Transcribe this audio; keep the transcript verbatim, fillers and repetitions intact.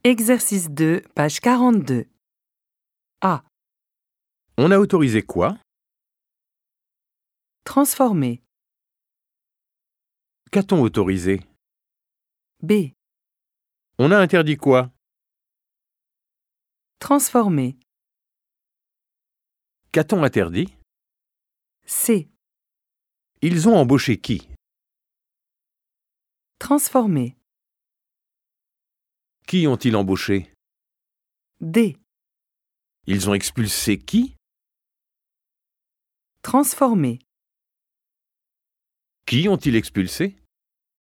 Exercice deux, page quarante-deux. A. On a autorisé quoi? Transformer. Qu'a-t-on autorisé? B. On a interdit quoi? Transformer. Qu'a-t-on interdit? C. Ils ont embauché qui? Transformer. Qui ont-ils embauché? D. Ils ont expulsé qui? Transformer. Qui ont-ils expulsé?